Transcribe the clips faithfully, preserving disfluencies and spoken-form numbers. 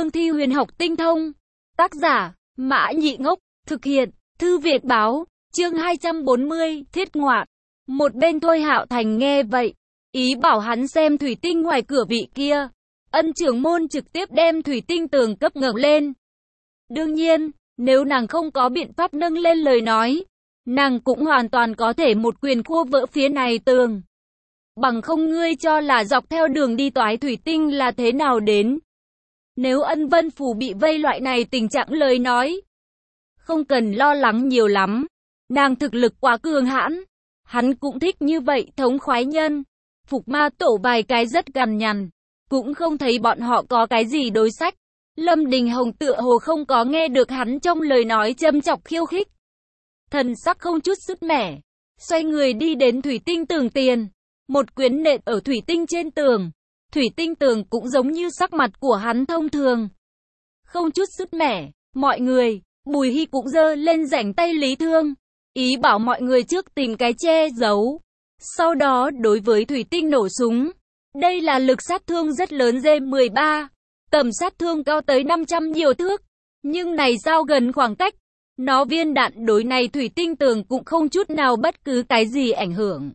cương thi huyền học tinh thông. Tác giả, Mã Nhị Ngốc, thực hiện, Thư Việt Báo, chương hai trăm bốn mươi, thiết ngoạn. Một bên Thôi Hạo Thành nghe vậy, ý bảo hắn xem thủy tinh ngoài cửa vị kia. Ân trưởng môn trực tiếp đem thủy tinh tường cấp ngẩng lên. Đương nhiên, nếu nàng không có biện pháp nâng lên lời nói, nàng cũng hoàn toàn có thể một quyền khua vỡ phía này tường. Bằng không ngươi cho là dọc theo đường đi toái thủy tinh là thế nào đến. Nếu Ân Vân Phủ bị vây loại này tình trạng lời nói, không cần lo lắng nhiều lắm. Nàng thực lực quá cường hãn. Hắn cũng thích như vậy thống khoái nhân. Phục Ma Tổ vài cái rất gằn nhằn, cũng không thấy bọn họ có cái gì đối sách. Lâm Đình Hồng tựa hồ không có nghe được hắn trong lời nói châm chọc khiêu khích. Thần sắc không chút sứt mẻ, xoay người đi đến thủy tinh tường tiền. Một quyền nện ở thủy tinh trên tường. Thủy tinh tường cũng giống như sắc mặt của hắn thông thường. Không chút sứt mẻ, mọi người, Bùi Hy cũng giơ lên rảnh tay lý thương. Ý bảo mọi người trước tìm cái che giấu. Sau đó đối với thủy tinh nổ súng. Đây là lực sát thương rất lớn G mười ba. Tầm sát thương cao tới năm trăm nhiều thước. Nhưng này giao gần khoảng cách. Nó viên đạn đối này thủy tinh tường cũng không chút nào bất cứ cái gì ảnh hưởng.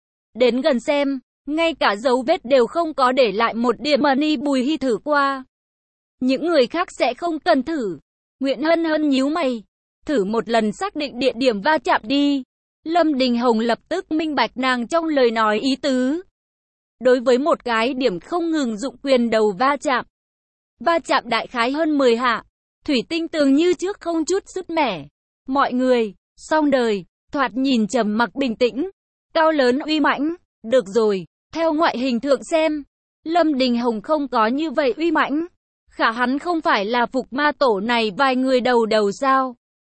Đến gần xem, ngay cả dấu vết đều không có để lại một điểm. Mani Bùi Hy thử qua. Những người khác sẽ không cần thử. Nguyễn Hân Hân nhíu mày. Thử một lần xác định địa điểm va chạm đi. Lâm Đình Hồng lập tức minh bạch nàng trong lời nói ý tứ. Đối với một cái điểm không ngừng dụng quyền đầu va chạm. Va chạm đại khái hơn mười hạ. Thủy tinh tường như trước không chút sứt mẻ. Mọi người, xong đời, thoạt nhìn trầm mặc bình tĩnh. Cao lớn uy mãnh. Được rồi, theo ngoại hình thượng xem, Lâm Đình Hồng không có như vậy uy mãnh. Khả hắn không phải là Phục Ma Tổ này vài người đầu đầu sao?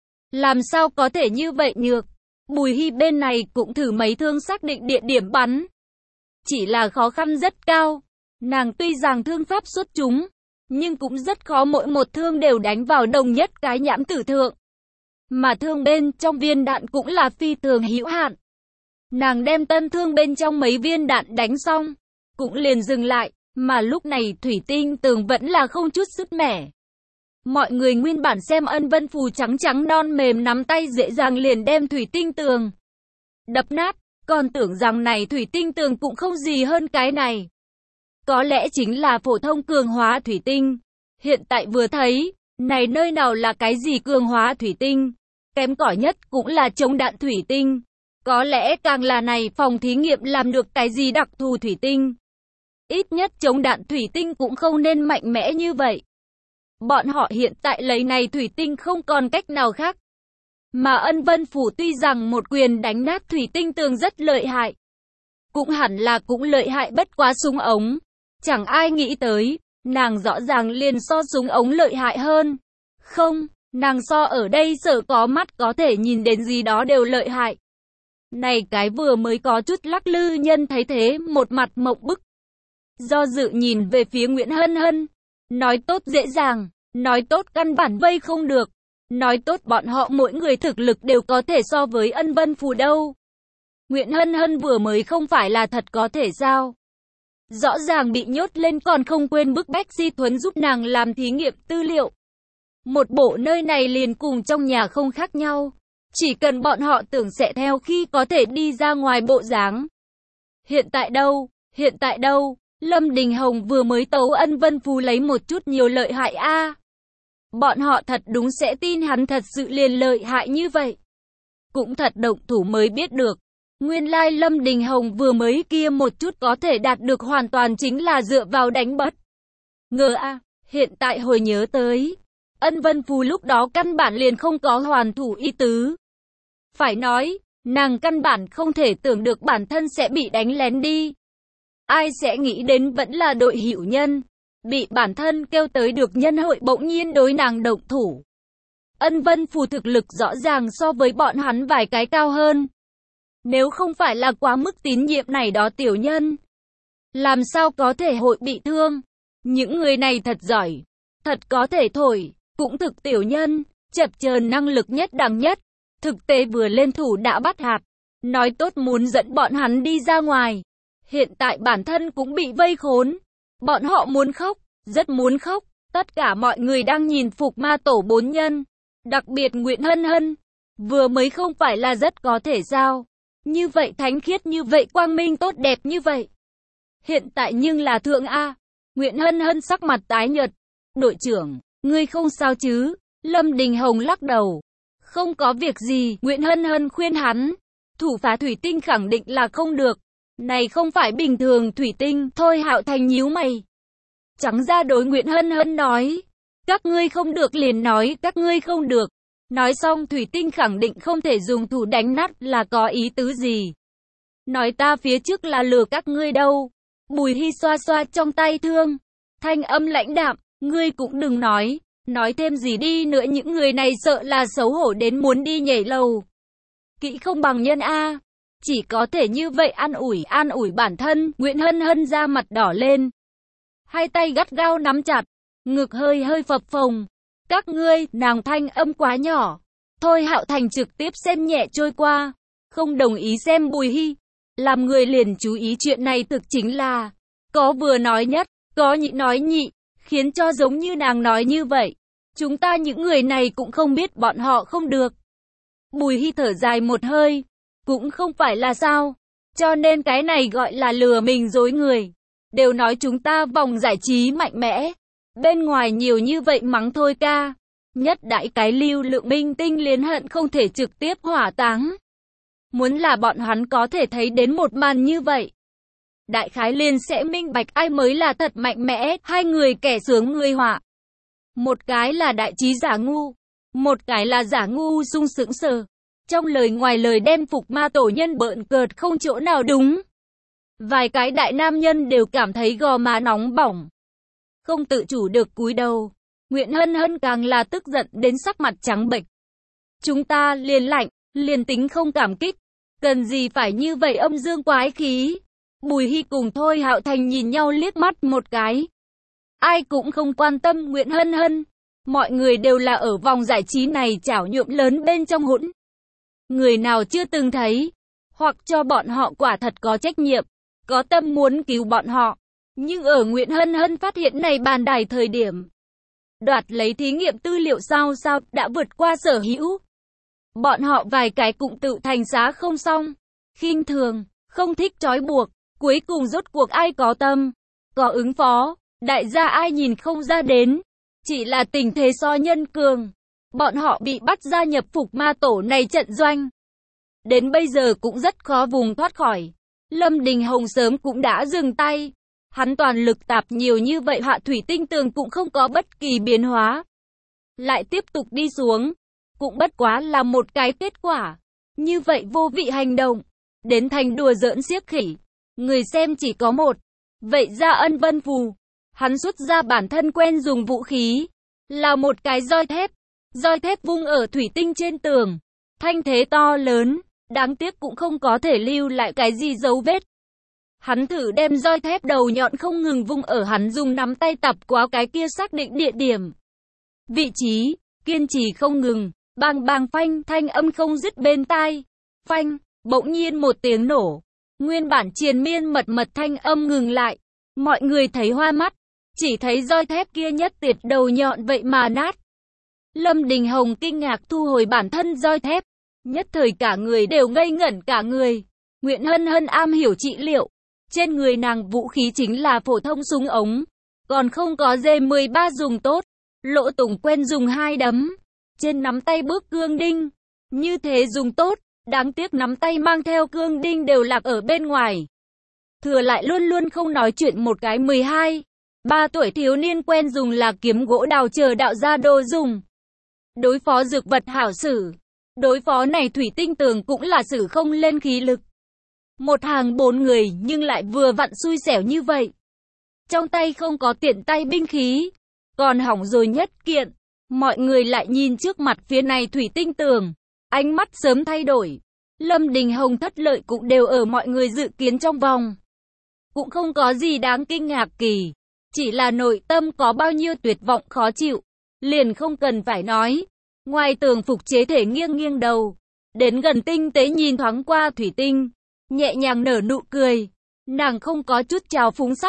Làm sao có thể như vậy nhược? Bùi Hy bên này cũng thử mấy thương xác định địa điểm bắn. Chỉ là khó khăn rất cao. Nàng tuy rằng thương pháp xuất chúng, nhưng cũng rất khó mỗi một thương đều đánh vào đồng nhất cái nhãn tử thượng. Mà thương bên trong viên đạn cũng là phi thường hữu hạn. Nàng đem tân thương bên trong mấy viên đạn đánh xong, cũng liền dừng lại, mà lúc này thủy tinh tường vẫn là không chút sứt mẻ. Mọi người nguyên bản xem Ân Vân Phù trắng trắng non mềm nắm tay dễ dàng liền đem thủy tinh tường đập nát, còn tưởng rằng này thủy tinh tường cũng không gì hơn cái này. Có lẽ chính là phổ thông cường hóa thủy tinh. Hiện tại vừa thấy, này nơi nào là cái gì cường hóa thủy tinh, kém cỏi nhất cũng là chống đạn thủy tinh. Có lẽ càng là này phòng thí nghiệm làm được cái gì đặc thù thủy tinh. Ít nhất chống đạn thủy tinh cũng không nên mạnh mẽ như vậy. Bọn họ hiện tại lấy này thủy tinh không còn cách nào khác. Mà Ân Vân Phủ tuy rằng một quyền đánh nát thủy tinh tường rất lợi hại. Cũng hẳn là cũng lợi hại bất quá súng ống. Chẳng ai nghĩ tới, nàng rõ ràng liền so súng ống lợi hại hơn. Không, nàng so ở đây sợ có mắt có thể nhìn đến gì đó đều lợi hại. Này cái vừa mới có chút lắc lư nhân thấy thế một mặt mộng bức. Do dự nhìn về phía Nguyễn Hân Hân. Nói tốt dễ dàng, nói tốt căn bản vây không được. Nói tốt bọn họ mỗi người thực lực đều có thể so với Ân Vân Phù đâu. Nguyễn Hân Hân vừa mới không phải là thật có thể sao. Rõ ràng bị nhốt lên còn không quên bức bách Di Thuấn giúp nàng làm thí nghiệm tư liệu. Một bộ nơi này liền cùng trong nhà không khác nhau. Chỉ cần bọn họ tưởng sẽ theo khi có thể đi ra ngoài bộ dáng. Hiện tại đâu, hiện tại đâu, Lâm Đình Hồng vừa mới tấu Ân Vân Phù lấy một chút nhiều lợi hại a. À. Bọn họ thật đúng sẽ tin hắn thật sự liền lợi hại như vậy. Cũng thật động thủ mới biết được. Nguyên lai Lâm Đình Hồng vừa mới kia một chút có thể đạt được hoàn toàn chính là dựa vào đánh bất ngờ a. À, hiện tại hồi nhớ tới. Ân Vân Phù lúc đó căn bản liền không có hoàn thủ ý tứ. Phải nói, nàng căn bản không thể tưởng được bản thân sẽ bị đánh lén đi. Ai sẽ nghĩ đến vẫn là đội hữu nhân. Bị bản thân kêu tới được nhân hội bỗng nhiên đối nàng động thủ. Ân Vân Phù thực lực rõ ràng so với bọn hắn vài cái cao hơn. Nếu không phải là quá mức tín nhiệm này đó tiểu nhân, làm sao có thể hội bị thương. Những người này thật giỏi, thật có thể thổi, cũng thực tiểu nhân, chập chờn năng lực nhất đẳng nhất. Thực tế vừa lên thủ đã bắt hạt, nói tốt muốn dẫn bọn hắn đi ra ngoài. Hiện tại bản thân cũng bị vây khốn. Bọn họ muốn khóc, rất muốn khóc, Tất cả mọi người đang nhìn Phục Ma Tổ bốn nhân, đặc biệt Nguyễn Hân Hân, vừa mới không phải là rất có thể sao? Như vậy thánh khiết như vậy quang minh tốt đẹp như vậy. Hiện tại nhưng là thượng A. Nguyễn Hân Hân sắc mặt tái nhợt. Đội trưởng, ngươi không sao chứ? Lâm Đình Hồng lắc đầu. Không có việc gì, Nguyễn Hân Hân khuyên hắn. Thủ phá thủy tinh khẳng định là không được. Này không phải bình thường thủy tinh, thôi Hạo Thành nhíu mày. Trắng ra đối Nguyễn Hân Hân nói. Các ngươi không được liền nói các ngươi không được. Nói xong thủy tinh khẳng định không thể dùng thủ đánh nát là có ý tứ gì. Nói ta phía trước là lừa các ngươi đâu. Bùi Hy xoa xoa trong tay thương. Thanh âm lãnh đạm, ngươi cũng đừng nói. Nói thêm gì đi nữa những người này sợ là xấu hổ đến muốn đi nhảy lầu. Kỹ không bằng nhân A. Chỉ có thể như vậy an ủi an ủi bản thân. Nguyễn Hân Hân ra mặt đỏ lên. Hai tay gắt gao nắm chặt. Ngực hơi hơi phập phồng. Các ngươi, nàng thanh âm quá nhỏ. Thôi Hạo Thành trực tiếp xem nhẹ trôi qua. Không đồng ý xem Bùi Hy. Làm người liền chú ý chuyện này thực chính là. Có vừa nói nhất, có nhị nói nhị. Khiến cho giống như nàng nói như vậy. Chúng ta những người này cũng không biết bọn họ không được. Bùi Hy thở dài một hơi. Cũng không phải là sao. Cho nên cái này gọi là lừa mình dối người. Đều nói chúng ta vòng giải trí mạnh mẽ. Bên ngoài nhiều như vậy mắng thôi ca. Nhất đại cái lưu lượng minh tinh liền hận không thể trực tiếp hỏa táng. Muốn là bọn hắn có thể thấy đến một màn như vậy. Đại khái liền sẽ minh bạch ai mới là thật mạnh mẽ. Hai người kẻ sướng người họa. Một cái là đại trí giả ngu. Một cái là giả ngu sung sững sờ. Trong lời ngoài lời đem Phục Ma Tổ nhân bợn cợt không chỗ nào đúng. Vài cái đại nam nhân đều cảm thấy gò má nóng bỏng. Không tự chủ được cúi đầu. Nguyễn Hân Hân càng là tức giận đến sắc mặt trắng bệch. Chúng ta liền lạnh, liền tính không cảm kích. Cần gì phải như vậy âm dương quái khí. Bùi Hy cùng Thôi Hạo Thành nhìn nhau liếc mắt một cái. Ai cũng không quan tâm Nguyễn Hân Hân. Mọi người đều là ở vòng giải trí này chảo nhuộm lớn bên trong hỗn. Người nào chưa từng thấy. Hoặc cho bọn họ quả thật có trách nhiệm. Có tâm muốn cứu bọn họ. Nhưng ở Nguyễn Hân Hân phát hiện này bàn đài thời điểm. Đoạt lấy thí nghiệm tư liệu sao sao đã vượt qua sở hữu. Bọn họ vài cái cũng tự thành giá không xong. Khinh thường, không thích trói buộc. Cuối cùng rốt cuộc ai có tâm, có ứng phó. Đại gia ai nhìn không ra đến. Chỉ là tình thế so nhân cường. Bọn họ bị bắt gia nhập Phục Ma Tổ này trận doanh. Đến bây giờ cũng rất khó vùng thoát khỏi. Lâm Đình Hồng sớm cũng đã dừng tay. Hắn toàn lực tạp nhiều như vậy họa thủy tinh tường cũng không có bất kỳ biến hóa. Lại tiếp tục đi xuống. Cũng bất quá là một cái kết quả. Như vậy vô vị hành động. Đến thành đùa giỡn xiếc khỉ. Người xem chỉ có một. Vậy ra ân vân phù. Hắn xuất ra bản thân quen dùng vũ khí. Là một cái roi thép. Roi thép vung ở thủy tinh trên tường. Thanh thế to lớn. Đáng tiếc cũng không có thể lưu lại cái gì dấu vết. Hắn thử đem roi thép đầu nhọn không ngừng vung ở hắn dùng nắm tay tập qua cái kia xác định địa điểm. Vị trí, kiên trì không ngừng, bang bang phanh, thanh âm không dứt bên tai. Phanh, bỗng nhiên một tiếng nổ. Nguyên bản triền miên mật mật thanh âm ngừng lại. Mọi người thấy hoa mắt, chỉ thấy roi thép kia nhất tiệt đầu nhọn vậy mà nát. Lâm Đình Hồng kinh ngạc thu hồi bản thân roi thép. Nhất thời cả người đều ngây ngẩn cả người. Nguyễn Hân Hân am hiểu trị liệu. Trên người nàng vũ khí chính là phổ thông súng ống. Còn không có dê mười ba dùng tốt. Lỗ Tùng quen dùng hai đấm. Trên nắm tay bước cương đinh. Như thế dùng tốt. Đáng tiếc nắm tay mang theo cương đinh đều lạc ở bên ngoài. Thừa lại luôn luôn không nói chuyện một cái mười hai, ba tuổi thiếu niên quen dùng là kiếm gỗ đào chờ đạo ra đồ dùng. Đối phó dược vật hảo sử. Đối phó này thủy tinh tường cũng là sử không lên khí lực. Một hàng bốn người nhưng lại vừa vặn xui xẻo như vậy. Trong tay không có tiện tay binh khí. Còn hỏng rồi nhất kiện. Mọi người lại nhìn trước mặt phía này thủy tinh tường. Ánh mắt sớm thay đổi. Lâm Đình Hồng thất lợi cũng đều ở mọi người dự kiến trong vòng. Cũng không có gì đáng kinh ngạc kỳ. Chỉ là nội tâm có bao nhiêu tuyệt vọng khó chịu. Liền không cần phải nói. Ngoài tường phục chế thể nghiêng nghiêng đầu. Đến gần tinh tế nhìn thoáng qua thủy tinh. Nhẹ nhàng nở nụ cười. Nàng không có chút trào phúng sắc.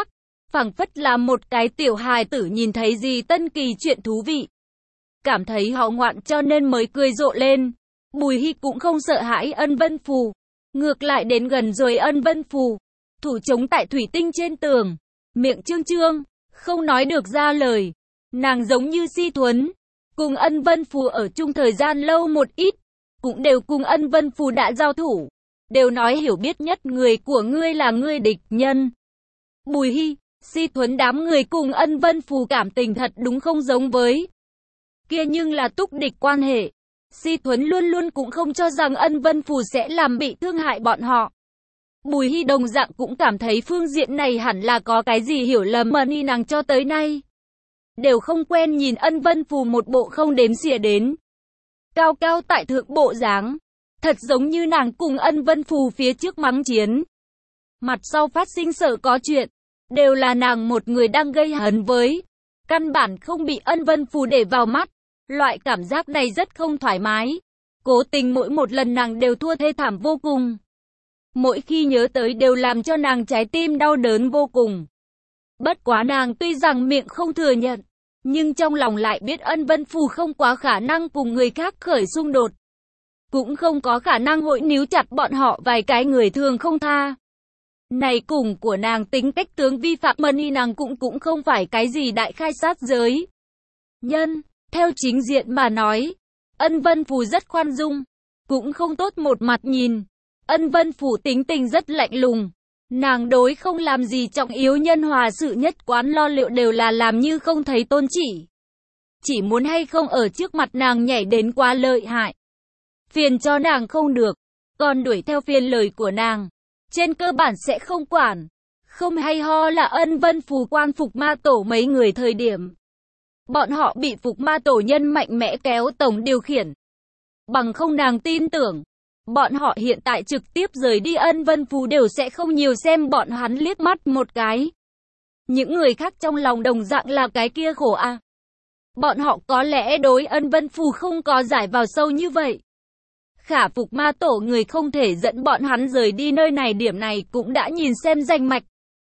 phảng phất là một cái tiểu hài tử nhìn thấy gì tân kỳ chuyện thú vị. Cảm thấy họ ngoạn cho nên mới cười rộ lên. Bùi Hy cũng không sợ hãi Ân Vân Phù. Ngược lại đến gần rồi Ân Vân Phù. Thủ chống tại thủy tinh trên tường. Miệng trương trương, không nói được ra lời. Nàng giống như Si Thuấn. Cùng Ân Vân Phù ở chung thời gian lâu một ít. Cũng đều cùng Ân Vân Phù đã giao thủ. Đều nói hiểu biết nhất người của ngươi là ngươi địch nhân. Bùi Hy, Si Thuấn đám người cùng Ân Vân Phù cảm tình thật đúng không giống với kia nhưng là túc địch quan hệ. Si Thuấn luôn luôn cũng không cho rằng Ân Vân Phù sẽ làm bị thương hại bọn họ. Bùi Hy đồng dạng cũng cảm thấy phương diện này hẳn là có cái gì hiểu lầm mà ni nàng cho tới nay. Đều không quen nhìn Ân Vân Phù một bộ không đếm xỉa đến. Cao cao tại thượng bộ dáng. Thật giống như nàng cùng Ân Vân Phù phía trước mắng chiến. Mặt sau phát sinh sợ có chuyện. Đều là nàng một người đang gây hấn với. Căn bản không bị Ân Vân Phù để vào mắt. Loại cảm giác này rất không thoải mái. Cố tình mỗi một lần nàng đều thua thê thảm vô cùng. Mỗi khi nhớ tới đều làm cho nàng trái tim đau đớn vô cùng. Bất quá nàng tuy rằng miệng không thừa nhận. Nhưng trong lòng lại biết Ân Vân Phù không quá khả năng cùng người khác khởi xung đột. Cũng không có khả năng hội níu chặt bọn họ vài cái người thường không tha. Này cùng của nàng tính cách tướng vi phạm money nàng cũng cũng không phải cái gì đại khai sát giới. Nhân, theo chính diện mà nói, Ân Vân Phù rất khoan dung, cũng không tốt một mặt nhìn. Ân Vân Phù tính tình rất lạnh lùng. Nàng đối không làm gì trọng yếu nhân hòa sự nhất quán lo liệu đều là làm như không thấy tôn chỉ. Chỉ muốn hay không ở trước mặt nàng nhảy đến quá lợi hại. Phiền cho nàng không được, còn đuổi theo phiền lời của nàng. Trên cơ bản sẽ không quản. Không hay ho là Ân Vân Phù quan phục ma tổ mấy người thời điểm. Bọn họ bị phục ma tổ nhân mạnh mẽ kéo tổng điều khiển. Bằng không nàng tin tưởng. Bọn họ hiện tại trực tiếp rời đi Ân Vân Phù đều sẽ không nhiều xem bọn hắn liếc mắt một cái. Những người khác trong lòng đồng dạng là cái kia khổ a. À. Bọn họ có lẽ đối Ân Vân Phù không có giải vào sâu như vậy. Khả phục ma tổ người không thể dẫn bọn hắn rời đi nơi này điểm này cũng đã nhìn xem danh mạch.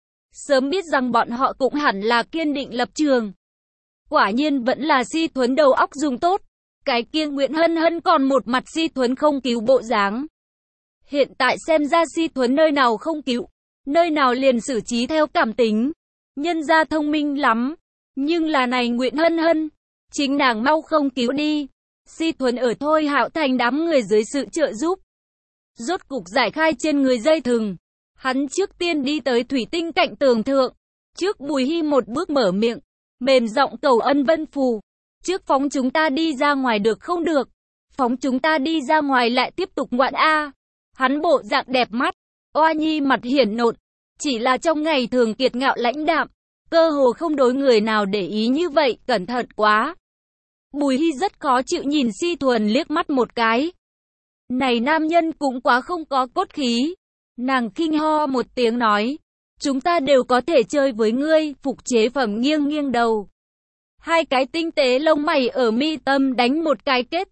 Sớm biết rằng bọn họ cũng hẳn là kiên định lập trường. Quả nhiên vẫn là Si Thuấn đầu óc dùng tốt. Cái kia Nguyễn Hân Hân còn một mặt Si Thuấn không cứu bộ dáng. Hiện tại xem ra Si Thuấn nơi nào không cứu, nơi nào liền xử trí theo cảm tính. Nhân gia thông minh lắm. Nhưng là này Nguyễn Hân Hân, chính nàng mau không cứu đi. Si Thuấn ở Thôi Hạo Thành đám người dưới sự trợ giúp. Rốt cục giải khai trên người dây thừng. Hắn trước tiên đi tới thủy tinh cạnh tường thượng. Trước Bùi Hy một bước mở miệng. Mềm giọng cầu Ân Vân Phù. Trước phóng chúng ta đi ra ngoài được không được. Phóng chúng ta đi ra ngoài lại tiếp tục ngoạn a. Hắn bộ dạng đẹp mắt. Oa nhi mặt hiển nộn. Chỉ là trong ngày thường kiệt ngạo lãnh đạm. Cơ hồ không đối người nào để ý như vậy. Cẩn thận quá. Bùi Hy rất khó chịu nhìn Si Thuần liếc mắt một cái. Này nam nhân cũng quá không có cốt khí. Nàng khinh ho một tiếng nói. Chúng ta đều có thể chơi với ngươi. Phục chế phẩm nghiêng nghiêng đầu. Hai cái tinh tế lông mày ở mi tâm đánh một cái kết.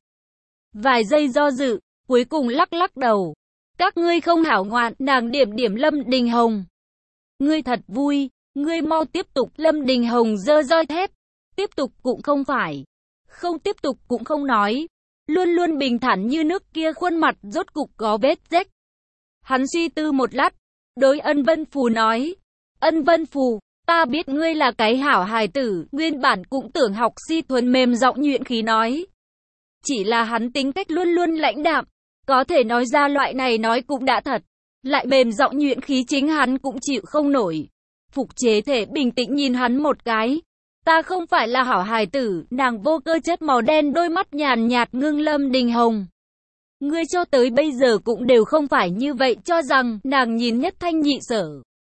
Vài giây do dự. Cuối cùng lắc lắc đầu. Các ngươi không hảo ngoạn. Nàng điểm điểm Lâm Đình Hồng. Ngươi thật vui. Ngươi mau tiếp tục. Lâm Đình Hồng giơ roi thép. Tiếp tục cũng không phải. Không tiếp tục cũng không nói. Luôn luôn bình thản như nước kia khuôn mặt rốt cục có vết rách. Hắn suy tư một lát. Đối Ân Vân Phù nói. Ân Vân Phù, ta biết ngươi là cái hảo hài tử. Nguyên bản cũng tưởng học. Si Thuần mềm giọng nhuyễn khí nói. Chỉ là hắn tính cách luôn luôn lãnh đạm. Có thể nói ra loại này nói cũng đã thật. Lại mềm giọng nhuyễn khí chính hắn cũng chịu không nổi. Phục chế thể bình tĩnh nhìn hắn một cái. Ta không phải là hảo hài tử. Nàng vô cơ chất màu đen đôi mắt nhàn nhạt ngưng Lâm Đình Hồng. Ngươi cho tới bây giờ cũng đều không phải như vậy cho rằng nàng nhìn nhất thanh nhị sở.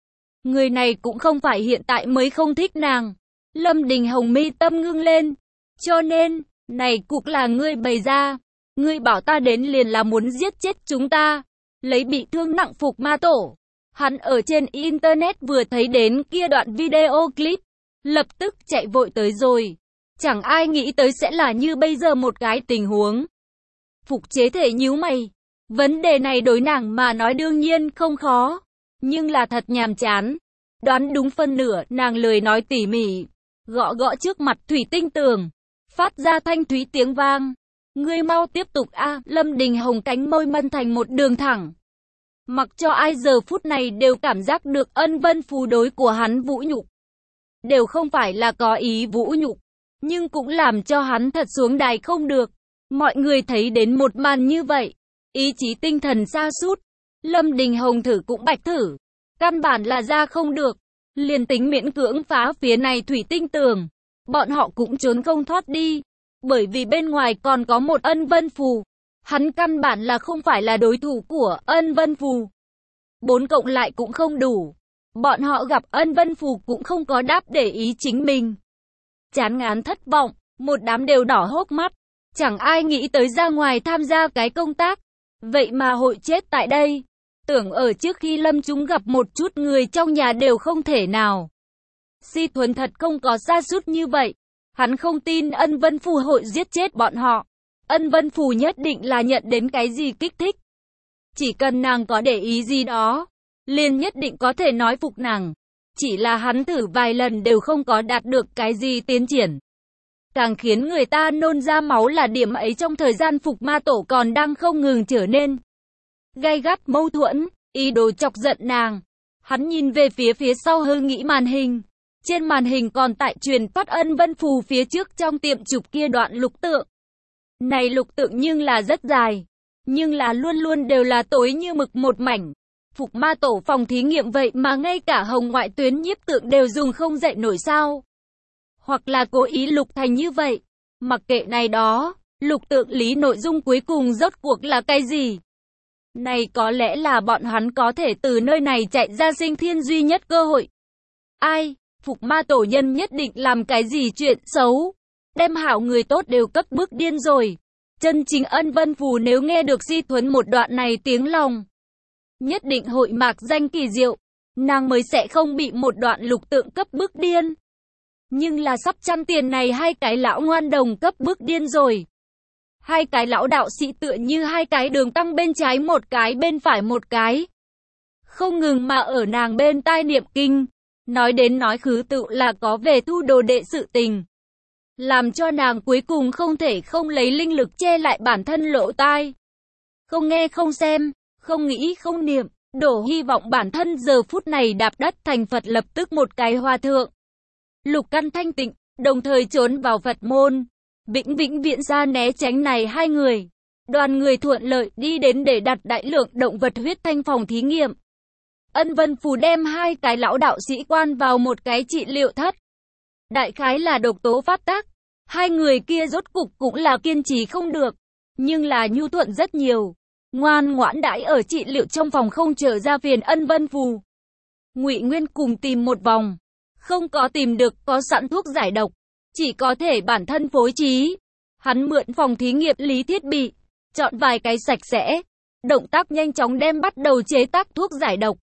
Người này cũng không phải hiện tại mới không thích nàng. Lâm Đình Hồng mi tâm ngưng lên. Cho nên, này cục là ngươi bày ra. Ngươi bảo ta đến liền là muốn giết chết chúng ta. Lấy bị thương nặng phục ma tổ. Hắn ở trên internet vừa thấy đến kia đoạn video clip. Lập tức chạy vội tới rồi. Chẳng ai nghĩ tới sẽ là như bây giờ một cái tình huống. Phục chế thể nhíu mày. Vấn đề này đối nàng mà nói đương nhiên không khó. Nhưng là thật nhàm chán. Đoán đúng phân nửa, nàng lời nói tỉ mỉ, gõ gõ trước mặt thủy tinh tường, phát ra thanh thúy tiếng vang. Ngươi mau tiếp tục a. Lâm Đình Hồng cánh môi mân thành một đường thẳng. Mặc cho ai giờ phút này đều cảm giác được Ân Vân Phù đối của hắn vũ nhục. Đều không phải là có ý vũ nhục, nhưng cũng làm cho hắn thật xuống đài không được. Mọi người thấy đến một màn như vậy, ý chí tinh thần sa sút. Lâm Đình Hồng thử cũng bạch thử, căn bản là ra không được. Liền tính miễn cưỡng phá phía này thủy tinh tường, bọn họ cũng trốn không thoát đi. Bởi vì bên ngoài còn có một Ân Vân Phù. Hắn căn bản là không phải là đối thủ của Ân Vân Phù. Bốn cộng lại cũng không đủ. Bọn họ gặp Ân Vân Phù cũng không có đáp để ý chính mình. Chán ngán thất vọng, một đám đều đỏ hốc mắt. Chẳng ai nghĩ tới ra ngoài tham gia cái công tác. Vậy mà hội chết tại đây. Tưởng ở trước khi lâm chúng gặp một chút người trong nhà đều không thể nào. Si Thuần thật không có sa sút như vậy. Hắn không tin Ân Vân Phù hội giết chết bọn họ. Ân Vân Phù nhất định là nhận đến cái gì kích thích. Chỉ cần nàng có để ý gì đó, liền nhất định có thể nói phục nàng. Chỉ là hắn thử vài lần đều không có đạt được cái gì tiến triển. Càng khiến người ta nôn ra máu là điểm ấy trong thời gian Phục Ma Tổ còn đang không ngừng trở nên gay gắt mâu thuẫn, ý đồ chọc giận nàng. Hắn nhìn về phía phía sau hư nghĩ màn hình. Trên màn hình còn tại truyền phát Ân Vân Phù phía trước trong tiệm chụp kia đoạn lục tượng. Này lục tượng nhưng là rất dài, nhưng là luôn luôn đều là tối như mực một mảnh. Phục Ma Tổ phòng thí nghiệm vậy mà ngay cả hồng ngoại tuyến nhiếp tượng đều dùng không dậy nổi sao. Hoặc là cố ý lục thành như vậy. Mặc kệ này đó, lục tượng lý nội dung cuối cùng rốt cuộc là cái gì? Này có lẽ là bọn hắn có thể từ nơi này chạy ra sinh thiên duy nhất cơ hội. Ai? Phục Ma Tổ nhân nhất định làm cái gì chuyện xấu? Đem hảo người tốt đều cấp bức điên rồi. Chân chính Ân Vân Phù nếu nghe được Si Thuấn một đoạn này tiếng lòng, nhất định hội mạc danh kỳ diệu. Nàng mới sẽ không bị một đoạn lục tượng cấp bức điên. Nhưng là sắp chăn tiền này hai cái lão ngoan đồng cấp bức điên rồi. Hai cái lão đạo sĩ tựa như hai cái đường tăng bên trái một cái bên phải một cái. Không ngừng mà ở nàng bên tai niệm kinh. Nói đến nói khứ tự là có về thu đồ đệ sự tình. Làm cho nàng cuối cùng không thể không lấy linh lực che lại bản thân lỗ tai. Không nghe không xem, không nghĩ không niệm, đổ hy vọng bản thân giờ phút này đạp đất thành Phật lập tức một cái hòa thượng. Lục căn thanh tịnh, đồng thời trốn vào Phật môn. Vĩnh vĩnh viện ra né tránh này hai người. Đoàn người thuận lợi đi đến để đặt đại lượng động vật huyết thanh phòng thí nghiệm. Ân Vân Phù đem hai cái lão đạo sĩ quan vào một cái trị liệu thất. Đại khái là độc tố phát tác. Hai người kia rốt cục cũng là kiên trì không được. Nhưng là nhu thuận rất nhiều. Ngoan ngoãn đãi ở trị liệu trong phòng không trở ra phiền Ân Vân Phù. Ngụy Nguyên cùng tìm một vòng. Không có tìm được có sẵn thuốc giải độc. Chỉ có thể bản thân phối trí. Hắn mượn phòng thí nghiệm lý thiết bị. Chọn vài cái sạch sẽ. Động tác nhanh chóng đem bắt đầu chế tác thuốc giải độc.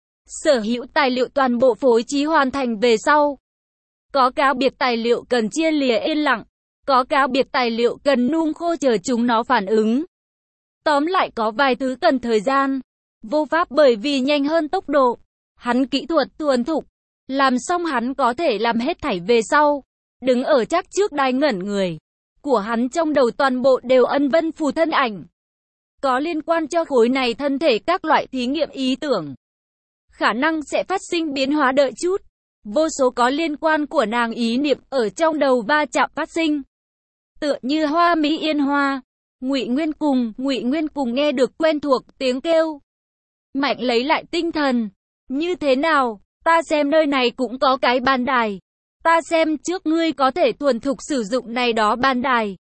Sở hữu tài liệu toàn bộ phối trí hoàn thành về sau. Có cá biệt tài liệu cần chia lìa yên lặng. Có cá biệt tài liệu cần nung khô chờ chúng nó phản ứng. Tóm lại có vài thứ cần thời gian. Vô pháp bởi vì nhanh hơn tốc độ. Hắn kỹ thuật thuần thục. Làm xong hắn có thể làm hết thảy về sau. Đứng ở chắc trước đài ngẩn người. Của hắn trong đầu toàn bộ đều Ân Vân Phù thân ảnh. Có liên quan cho khối này thân thể các loại thí nghiệm ý tưởng. Khả năng sẽ phát sinh biến hóa đợi chút. Vô số có liên quan của nàng ý niệm ở trong đầu va chạm phát sinh. Tựa như hoa mỹ yên hoa. Ngụy Nguyên cùng, Ngụy Nguyên cùng nghe được quen thuộc tiếng kêu. Mạnh lấy lại tinh thần. Như thế nào? Ta xem nơi này cũng có cái ban đài. Ta xem trước ngươi có thể thuần thục sử dụng này đó ban đài.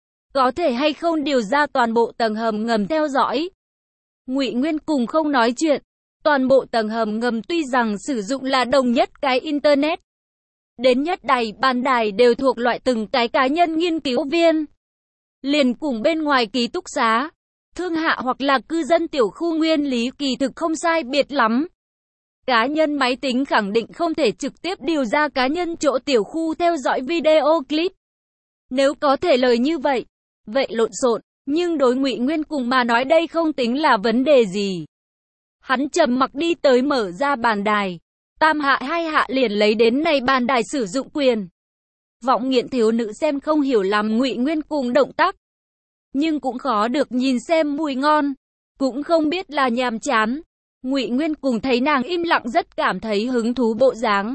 Có thể hay không điều ra toàn bộ tầng hầm ngầm theo dõi. Ngụy Nguyên cùng không nói chuyện. Toàn bộ tầng hầm ngầm tuy rằng sử dụng là đồng nhất cái Internet. Đến nhất đài ban đài đều thuộc loại từng cái cá nhân nghiên cứu viên. Liền cùng bên ngoài ký túc xá, thương hạ hoặc là cư dân tiểu khu nguyên lý kỳ thực không sai biệt lắm. Cá nhân máy tính khẳng định không thể trực tiếp điều ra cá nhân chỗ tiểu khu theo dõi video clip. Nếu có thể lời như vậy, vậy lộn xộn, nhưng đối Ngụy Nguyên cùng mà nói đây không tính là vấn đề gì. Hắn trầm mặc đi tới mở ra bàn đài, tam hạ hai hạ liền lấy đến này bàn đài sử dụng quyền. Vọng nghiện thiếu nữ xem không hiểu lắm Ngụy Nguyên Cùng động tác, nhưng cũng khó được nhìn xem mùi ngon, cũng không biết là nhàm chán. Ngụy Nguyên Cùng thấy nàng im lặng rất cảm thấy hứng thú bộ dáng,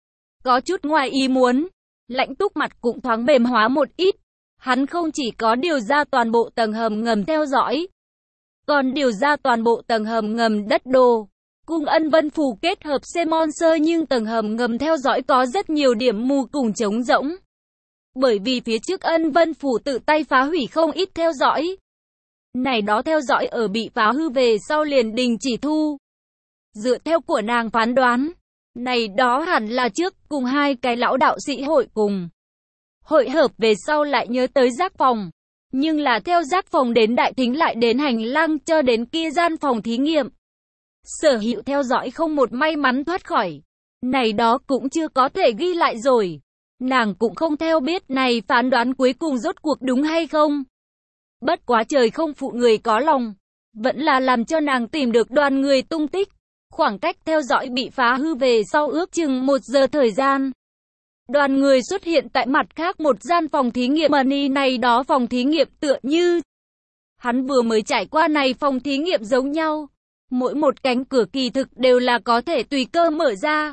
có chút ngoài ý muốn. Lãnh Túc mặt cũng thoáng mềm hóa một ít, hắn không chỉ có điều ra toàn bộ tầng hầm ngầm theo dõi, còn điều ra toàn bộ tầng hầm ngầm đất đô, cùng Ân Vân Phủ kết hợp xem monster, nhưng tầng hầm ngầm theo dõi có rất nhiều điểm mù cùng trống rỗng. Bởi vì phía trước Ân Vân Phủ tự tay phá hủy không ít theo dõi. Này đó theo dõi ở bị phá hư về sau liền đình chỉ thu. Dựa theo của nàng phán đoán, này đó hẳn là trước cùng hai cái lão đạo sĩ hội cùng hội hợp về sau lại nhớ tới giác phòng. Nhưng là theo giác phòng đến đại thính lại đến hành lang cho đến kia gian phòng thí nghiệm. Sở hữu theo dõi không một may mắn thoát khỏi. Này đó cũng chưa có thể ghi lại rồi. Nàng cũng không theo biết này phán đoán cuối cùng rốt cuộc đúng hay không. Bất quá trời không phụ người có lòng, vẫn là làm cho nàng tìm được đoàn người tung tích. Khoảng cách theo dõi bị phá hư về sau ước chừng một giờ thời gian. Đoàn người xuất hiện tại mặt khác một gian phòng thí nghiệm. Money này đó phòng thí nghiệm tựa như hắn vừa mới trải qua này phòng thí nghiệm giống nhau. Mỗi một cánh cửa kỳ thực đều là có thể tùy cơ mở ra.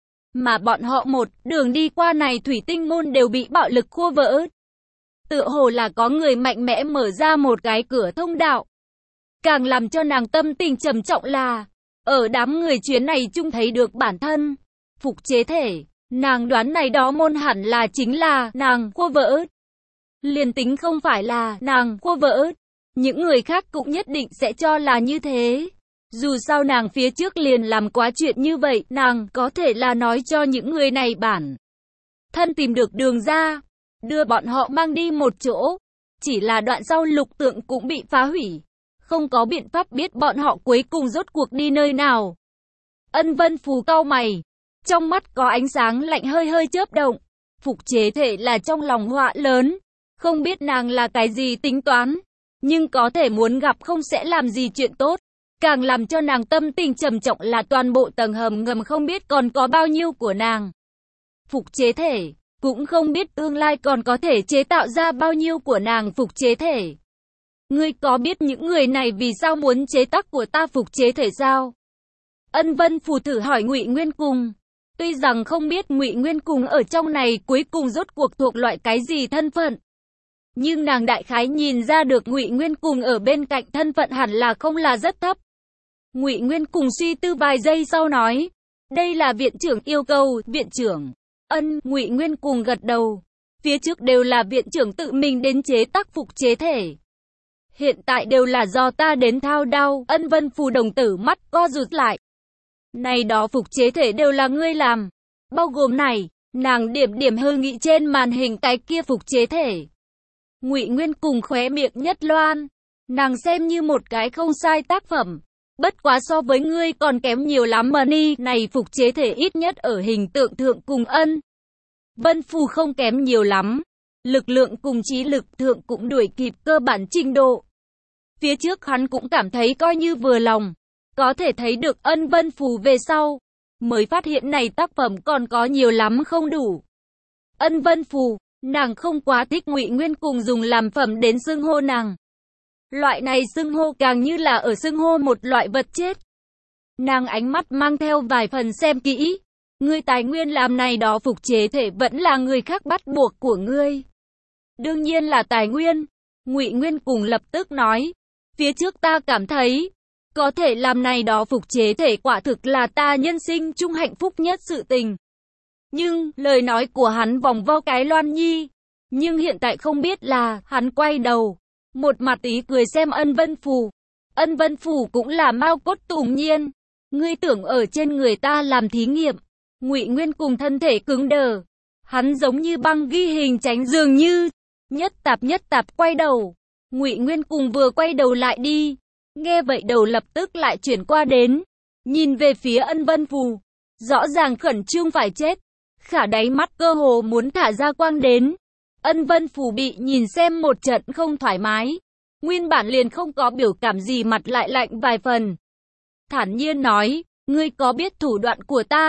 Mà bọn họ một đường đi qua này thủy tinh môn đều bị bạo lực khua vỡ. Tựa hồ là có người mạnh mẽ mở ra một cái cửa thông đạo. Càng làm cho nàng tâm tình trầm trọng là ở đám người chuyến này chung thấy được bản thân phục chế thể. Nàng đoán này đó môn hẳn là chính là nàng khua vỡ. Liền tính không phải là nàng khua vỡ, những người khác cũng nhất định sẽ cho là như thế. Dù sao nàng phía trước liền làm quá chuyện như vậy, nàng có thể là nói cho những người này bản thân tìm được đường ra, đưa bọn họ mang đi một chỗ. Chỉ là đoạn sau lục tượng cũng bị phá hủy, không có biện pháp biết bọn họ cuối cùng rốt cuộc đi nơi nào. Ân Vân Phù cau mày, trong mắt có ánh sáng lạnh hơi hơi chớp động. Phục chế thể là trong lòng họa lớn, không biết nàng là cái gì tính toán, nhưng có thể muốn gặp không sẽ làm gì chuyện tốt. Càng làm cho nàng tâm tình trầm trọng là toàn bộ tầng hầm ngầm không biết còn có bao nhiêu của nàng. Phục chế thể, cũng không biết tương lai còn có thể chế tạo ra bao nhiêu của nàng phục chế thể. Ngươi có biết những người này vì sao muốn chế tác của ta phục chế thể sao? Ân Vân Phù thử hỏi Ngụy Nguyên Cùng. Tuy rằng không biết Ngụy Nguyên Cùng ở trong này cuối cùng rốt cuộc thuộc loại cái gì thân phận, nhưng nàng đại khái nhìn ra được Ngụy Nguyên Cùng ở bên cạnh thân phận hẳn là không là rất thấp. Ngụy Nguyên Cùng suy tư vài giây sau nói, đây là viện trưởng yêu cầu. Viện trưởng? Ân, Ngụy Nguyên Cùng gật đầu. Phía trước đều là viện trưởng tự mình đến chế tác phục chế thể, hiện tại đều là do ta đến thao đao. Ân Vân Phù đồng tử mắt co rụt lại. Này đó phục chế thể đều là ngươi làm, bao gồm này. Nàng điểm điểm hư nghị trên màn hình cái kia phục chế thể. Ngụy Nguyên Cùng khóe miệng nhất loan, nàng xem như một cái không sai tác phẩm. Bất quá so với ngươi còn kém nhiều lắm. Money này phục chế thể ít nhất ở hình tượng thượng cùng Ân Vân Phù không kém nhiều lắm. Lực lượng cùng trí lực thượng cũng đuổi kịp cơ bản trình độ. Phía trước hắn cũng cảm thấy coi như vừa lòng. Có thể thấy được Ân Vân Phù về sau, mới phát hiện này tác phẩm còn có nhiều lắm không đủ. Ân Vân Phù, nàng không quá thích Ngụy Nguyên Cùng dùng làm phẩm đến xưng hô nàng. Loại này xưng hô càng như là ở xưng hô một loại vật chết. Nàng ánh mắt mang theo vài phần xem kỹ. Ngươi tài nguyên làm này đó phục chế thể vẫn là người khác bắt buộc của ngươi. Đương nhiên là tài nguyên. Ngụy Nguyên Cùng lập tức nói. Phía trước ta cảm thấy, có thể làm này đó phục chế thể quả thực là ta nhân sinh chung hạnh phúc nhất sự tình. Nhưng, lời nói của hắn vòng vo cái Loan Nhi. Nhưng hiện tại không biết là, hắn quay đầu. Một mặt ý cười xem Ân Vân Phù. Ân Vân Phù cũng là mau cốt tùng nhiên. Ngươi tưởng ở trên người ta làm thí nghiệm. Ngụy Nguyên Cùng thân thể cứng đờ. Hắn giống như băng ghi hình tránh dường như. Nhất tạp nhất tạp quay đầu. Ngụy Nguyên Cùng vừa quay đầu lại đi. Nghe vậy đầu lập tức lại chuyển qua đến. Nhìn về phía Ân Vân Phù. Rõ ràng khẩn trương phải chết. Khả đáy mắt cơ hồ muốn thả ra quang đến. Ân Vân Phù bị nhìn xem một trận không thoải mái. Nguyên bản liền không có biểu cảm gì mặt lại lạnh vài phần. Thản nhiên nói, ngươi có biết thủ đoạn của ta?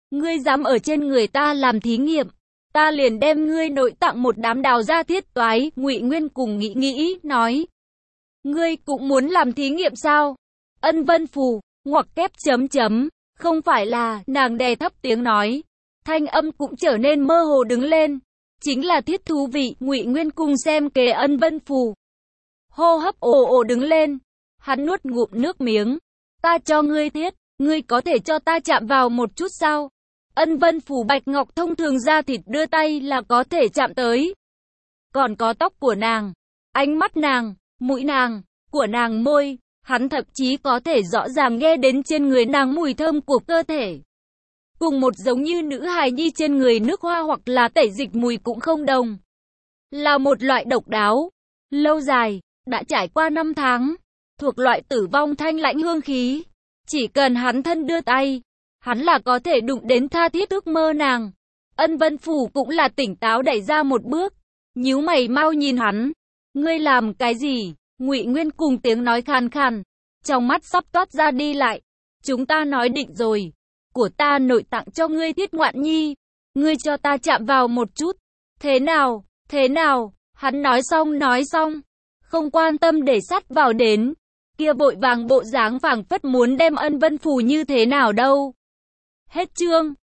Ngươi dám ở trên người ta làm thí nghiệm, ta liền đem ngươi nội tạng một đám đào ra thiết toái. Ngụy Nguyên cùng nghĩ nghĩ, nói. Ngươi cũng muốn làm thí nghiệm sao? Ân Vân Phù, ngoặc kép chấm chấm, không phải là, nàng đè thấp tiếng nói. Thanh âm cũng trở nên mơ hồ đứng lên. Chính là thiết thú vị. Ngụy Nguyên cùng xem kề Ân Vân Phù. Hô hấp ồ ồ đứng lên. Hắn nuốt ngụm nước miếng. Ta cho ngươi thiết, ngươi có thể cho ta chạm vào một chút sao? Ân Vân Phù bạch ngọc thông thường da thịt đưa tay là có thể chạm tới. Còn có tóc của nàng, ánh mắt nàng, mũi nàng, của nàng môi, hắn thậm chí có thể rõ ràng nghe đến trên người nàng mùi thơm của cơ thể. Cùng một giống như nữ hài nhi trên người nước hoa hoặc là tẩy dịch mùi cũng không đồng. Là một loại độc đáo, lâu dài, đã trải qua năm tháng, thuộc loại tử vong thanh lãnh hương khí. Chỉ cần hắn thân đưa tay, hắn là có thể đụng đến tha thiết ước mơ nàng. Ân Vân Phù cũng là tỉnh táo đẩy ra một bước, nhíu mày mau nhìn hắn. Ngươi làm cái gì? Ngụy Nguyên cùng tiếng nói khàn khàn, trong mắt sắp toát ra đi lại. Chúng ta nói định rồi, của ta nội tạng cho ngươi Thiết Ngoạn Nhi, ngươi cho ta chạm vào một chút. Thế nào? Thế nào? Hắn nói xong nói xong, không quan tâm để sát vào đến. Kia vội vàng bộ dáng phảng phất muốn đem Ân Vân Phù như thế nào đâu. Hết chương.